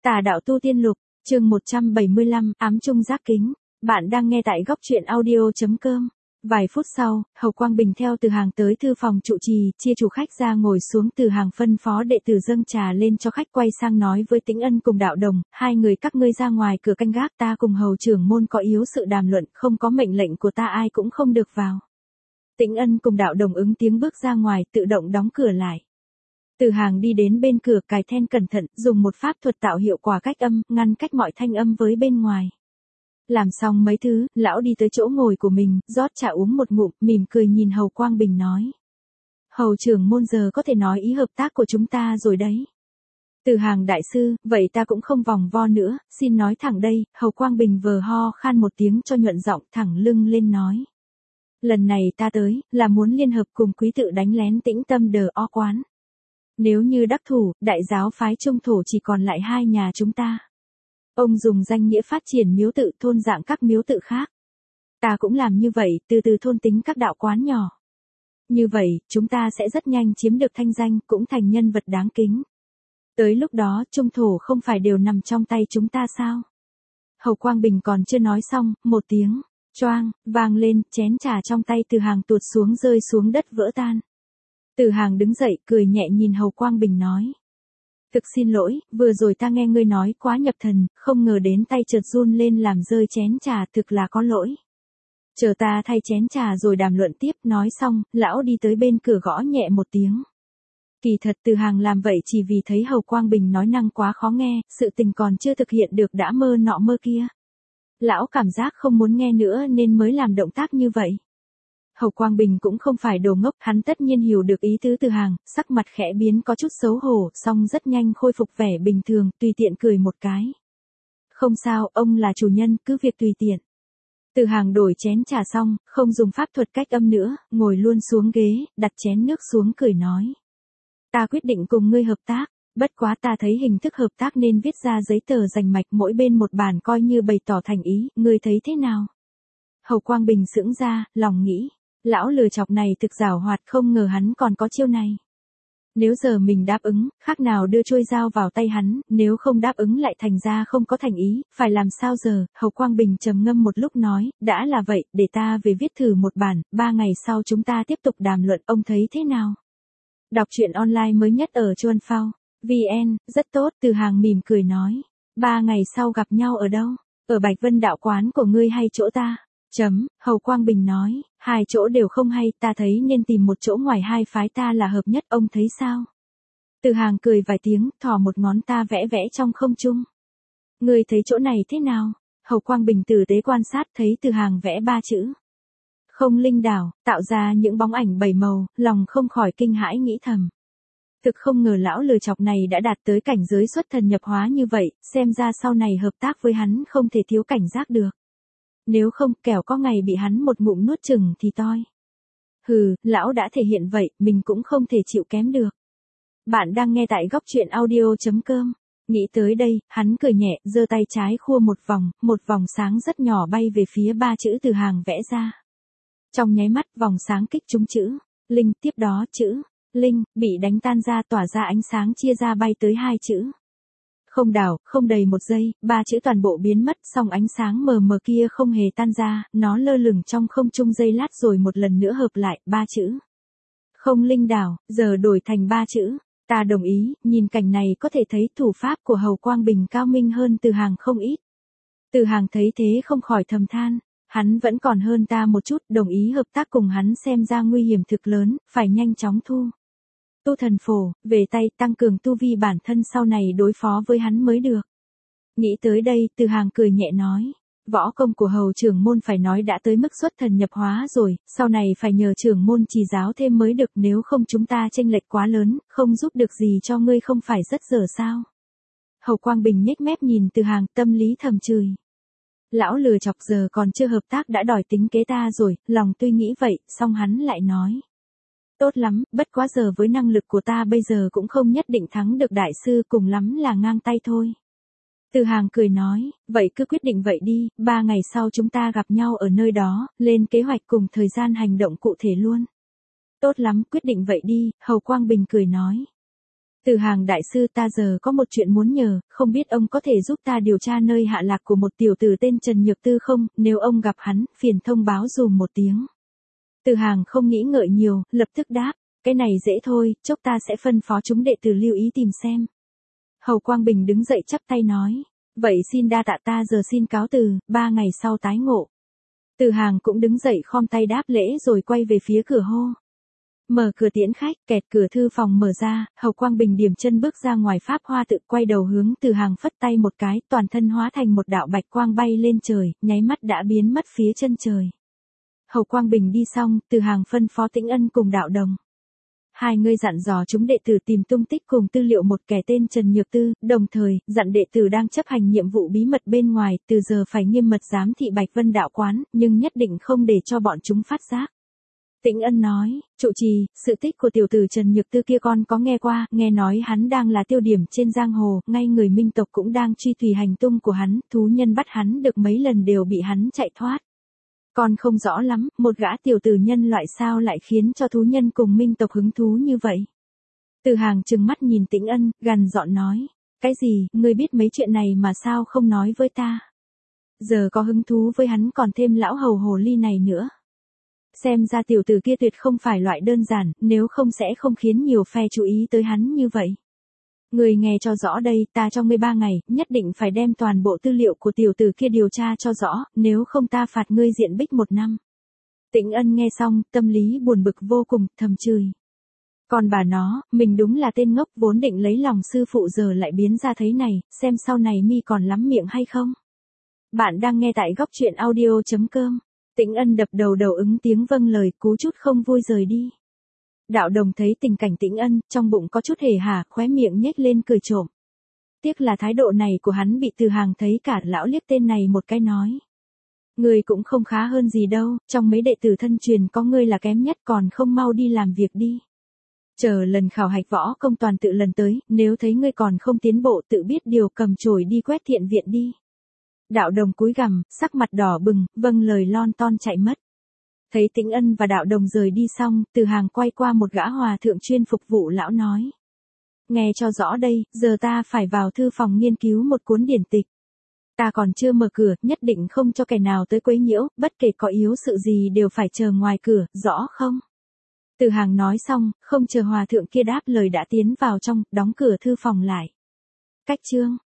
Tà đạo tu tiên lục, chương 175, ám trung giác kính. Bạn đang nghe tại góc truyện audio.com. Vài phút sau, Hầu Quang Bình theo Từ Hàng tới thư phòng trụ trì, chia chủ khách ra ngồi xuống. Từ Hàng phân phó đệ tử dâng trà lên cho khách, quay sang nói với Tĩnh Ân cùng Đạo Đồng, hai người các ngươi ra ngoài cửa canh gác, ta cùng Hầu trưởng môn có yếu sự đàm luận, không có mệnh lệnh của ta ai cũng không được vào. Tĩnh Ân cùng Đạo Đồng ứng tiếng bước ra ngoài, tự động đóng cửa lại. Từ Hàng đi đến bên cửa, cài then cẩn thận, dùng một pháp thuật tạo hiệu quả cách âm, ngăn cách mọi thanh âm với bên ngoài. Làm xong mấy thứ, lão đi tới chỗ ngồi của mình, rót trà uống một ngụm, mỉm cười nhìn Hầu Quang Bình nói. Hầu trưởng môn giờ có thể nói ý hợp tác của chúng ta rồi đấy. Từ Hàng đại sư, vậy ta cũng không vòng vo nữa, xin nói thẳng đây. Hầu Quang Bình vờ ho khan một tiếng cho nhuận giọng, thẳng lưng lên nói. Lần này ta tới, là muốn liên hợp cùng quý tự đánh lén Tĩnh Tâm Đờ O quán. Nếu như đắc thủ, đại giáo phái Trung Thổ chỉ còn lại hai nhà chúng ta. Ông dùng danh nghĩa phát triển miếu tự, thôn dạng các miếu tự khác. Ta cũng làm như vậy, từ từ thôn tính các đạo quán nhỏ. Như vậy, chúng ta sẽ rất nhanh chiếm được thanh danh, cũng thành nhân vật đáng kính. Tới lúc đó, Trung Thổ không phải đều nằm trong tay chúng ta sao? Hầu Quang Bình còn chưa nói xong, một tiếng choang vang lên, chén trà trong tay Từ Hàng tuột xuống, rơi xuống đất vỡ tan. Từ Hàng đứng dậy, cười nhẹ nhìn Hầu Quang Bình nói. Thực xin lỗi, vừa rồi ta nghe ngươi nói quá nhập thần, không ngờ đến tay chợt run lên làm rơi chén trà, thực là có lỗi. Chờ ta thay chén trà rồi đàm luận tiếp. Nói xong, lão đi tới bên cửa gõ nhẹ một tiếng. Kỳ thật Từ Hàng làm vậy chỉ vì thấy Hầu Quang Bình nói năng quá khó nghe, sự tình còn chưa thực hiện được đã mơ nọ mơ kia. Lão cảm giác không muốn nghe nữa nên mới làm động tác như vậy. Hầu Quang Bình cũng không phải đồ ngốc, hắn tất nhiên hiểu được ý tứ Từ Hàng, sắc mặt khẽ biến có chút xấu hổ, song rất nhanh khôi phục vẻ bình thường, tùy tiện cười một cái. Không sao, ông là chủ nhân, cứ việc tùy tiện. Từ Hàng đổi chén trà xong, không dùng pháp thuật cách âm nữa, ngồi luôn xuống ghế, đặt chén nước xuống cười nói. Ta quyết định cùng ngươi hợp tác, bất quá ta thấy hình thức hợp tác nên viết ra giấy tờ rành mạch mỗi bên một bản coi như bày tỏ thành ý, ngươi thấy thế nào? Hầu Quang Bình sững ra, lòng nghĩ. Lão lừa chọc này thực giảo hoạt, không ngờ hắn còn có chiêu này. Nếu giờ mình đáp ứng, khác nào đưa chuôi dao vào tay hắn, nếu không đáp ứng lại thành ra không có thành ý, phải làm sao giờ? Hầu Quang Bình trầm ngâm một lúc nói, đã là vậy, để ta về viết thử một bản, 3 ngày sau chúng ta tiếp tục đàm luận, ông thấy thế nào? Đọc truyện online mới nhất ở Chuan Phao, VN, rất tốt. Từ Hàng mỉm cười nói, 3 ngày sau gặp nhau ở đâu? Ở Bạch Vân đạo quán của ngươi hay chỗ ta? Hầu Quang Bình nói, hai chỗ đều không hay, ta thấy nên tìm một chỗ ngoài hai phái ta là hợp nhất, ông thấy sao? Từ Hàng cười vài tiếng, thò một ngón ta vẽ vẽ trong không trung. Ngươi thấy chỗ này thế nào? Hầu Quang Bình tử tế quan sát thấy Từ Hàng vẽ 3 chữ. Không linh đảo, tạo ra những bóng ảnh 7 màu, lòng không khỏi kinh hãi nghĩ thầm. Thực không ngờ lão lừa chọc này đã đạt tới cảnh giới xuất thần nhập hóa như vậy, xem ra sau này hợp tác với hắn không thể thiếu cảnh giác được. Nếu không, kẻo có ngày bị hắn một ngụm nuốt chừng thì toi. Hừ, lão đã thể hiện vậy, mình cũng không thể chịu kém được. Bạn đang nghe tại góc truyện audio.com. Nghĩ tới đây, hắn cười nhẹ, giơ tay trái khua một vòng sáng rất nhỏ bay về phía 3 chữ Từ Hàng vẽ ra. Trong nháy mắt, vòng sáng kích trúng chữ Linh, tiếp đó chữ Linh bị đánh tan ra, tỏa ra ánh sáng chia ra bay tới 2 chữ. Không đảo, không đầy 1 giây, 3 chữ toàn bộ biến mất, song ánh sáng mờ mờ kia không hề tan ra, nó lơ lửng trong không trung giây lát rồi một lần nữa hợp lại, 3 chữ. Không linh đảo, giờ đổi thành 3 chữ. Ta đồng ý, nhìn cảnh này có thể thấy thủ pháp của Hầu Quang Bình cao minh hơn Từ Hàng không ít. Từ Hàng thấy thế không khỏi thầm than, hắn vẫn còn hơn ta một chút, đồng ý hợp tác cùng hắn xem ra nguy hiểm thực lớn, phải nhanh chóng thu tu thần phổ về tay, tăng cường tu vi bản thân sau này đối phó với hắn mới được. Nghĩ tới đây, Từ Hàng cười nhẹ nói, võ công của Hầu trưởng môn phải nói đã tới mức xuất thần nhập hóa rồi, sau này phải nhờ trưởng môn chỉ giáo thêm mới được, nếu không chúng ta chênh lệch quá lớn, không giúp được gì cho ngươi không phải rất dở sao? Hầu Quang Bình nhếch mép nhìn Từ Hàng, tâm lý thầm chửi. Lão lừa chọc giờ còn chưa hợp tác đã đòi tính kế ta rồi, lòng tuy nghĩ vậy, song hắn lại nói. Tốt lắm, bất quá giờ với năng lực của ta bây giờ cũng không nhất định thắng được đại sư, cùng lắm là ngang tay thôi. Từ Hàng cười nói, vậy cứ quyết định vậy đi, 3 ngày sau chúng ta gặp nhau ở nơi đó, lên kế hoạch cùng thời gian hành động cụ thể luôn. Tốt lắm, quyết định vậy đi, Hầu Quang Bình cười nói. Từ Hàng đại sư, ta giờ có một chuyện muốn nhờ, không biết ông có thể giúp ta điều tra nơi hạ lạc của một tiểu tử tên Trần Nhược Tư không, nếu ông gặp hắn, phiền thông báo dùm một tiếng. Từ Hàng không nghĩ ngợi nhiều, lập tức đáp, cái này dễ thôi, chốc ta sẽ phân phó chúng đệ tử lưu ý tìm xem. Hầu Quang Bình đứng dậy chắp tay nói, vậy xin đa tạ, ta giờ xin cáo từ, 3 ngày sau tái ngộ. Từ Hàng cũng đứng dậy khom tay đáp lễ rồi quay về phía cửa hô. Mở cửa tiễn khách, kẹt cửa thư phòng mở ra, Hầu Quang Bình điểm chân bước ra ngoài pháp hoa tự, quay đầu hướng Từ Hàng phất tay một cái, toàn thân hóa thành một đạo bạch quang bay lên trời, nháy mắt đã biến mất phía chân trời. Hầu Quang Bình đi xong, Từ Hàng phân phó Tĩnh Ân cùng Đạo Đồng. Hai người dặn dò chúng đệ tử tìm tung tích cùng tư liệu một kẻ tên Trần Nhược Tư, đồng thời, dặn đệ tử đang chấp hành nhiệm vụ bí mật bên ngoài, từ giờ phải nghiêm mật giám thị Bạch Vân đạo quán, nhưng nhất định không để cho bọn chúng phát giác. Tĩnh Ân nói, trụ trì, sự tích của tiểu tử Trần Nhược Tư kia con có nghe qua, nghe nói hắn đang là tiêu điểm trên giang hồ, ngay người Minh tộc cũng đang truy tùy hành tung của hắn, thú nhân bắt hắn được mấy lần đều bị hắn chạy thoát. Con không rõ lắm, một gã tiểu tử nhân loại sao lại khiến cho thú nhân cùng Minh tộc hứng thú như vậy. Từ Hàng trừng mắt nhìn Tĩnh Ân, gằn giọng nói, cái gì, ngươi biết mấy chuyện này mà sao không nói với ta. Giờ có hứng thú với hắn còn thêm lão hầu hồ ly này nữa. Xem ra tiểu tử kia tuyệt không phải loại đơn giản, nếu không sẽ không khiến nhiều phe chú ý tới hắn như vậy. Ngươi nghe cho rõ đây, ta cho ngươi 3 ngày, nhất định phải đem toàn bộ tư liệu của tiểu tử kia điều tra cho rõ, nếu không ta phạt ngươi diện bích 1 năm. Tĩnh Ân nghe xong, tâm lý buồn bực vô cùng, thầm chửi. Còn bà nó, mình đúng là tên ngốc, vốn định lấy lòng sư phụ giờ lại biến ra thế này, xem sau này mi còn lắm miệng hay không. Bạn đang nghe tại góc truyện audio.com. Tĩnh Ân đập đầu ứng tiếng vâng lời, cú chút không vui rời đi. Đạo Đồng thấy tình cảnh Tĩnh Ân, trong bụng có chút hề hà, khóe miệng nhếch lên cười trộm. Tiếc là thái độ này của hắn bị Từ Hàng thấy cả, lão liếc tên này một cái nói. Ngươi cũng không khá hơn gì đâu, trong mấy đệ tử thân truyền có ngươi là kém nhất, còn không mau đi làm việc đi. Chờ lần khảo hạch võ công toàn tự lần tới, nếu thấy ngươi còn không tiến bộ tự biết điều cầm chổi đi quét thiện viện đi. Đạo Đồng cúi gằm, sắc mặt đỏ bừng, vâng lời lon ton chạy mất. Thấy Tĩnh Ân và Đạo Đồng rời đi xong, Từ Hàng quay qua một gã hòa thượng chuyên phục vụ lão nói. Nghe cho rõ đây, giờ ta phải vào thư phòng nghiên cứu một cuốn điển tịch. Ta còn chưa mở cửa, nhất định không cho kẻ nào tới quấy nhiễu, bất kể có yếu sự gì đều phải chờ ngoài cửa, rõ không? Từ Hàng nói xong, không chờ hòa thượng kia đáp lời đã tiến vào trong, đóng cửa thư phòng lại. Cách chương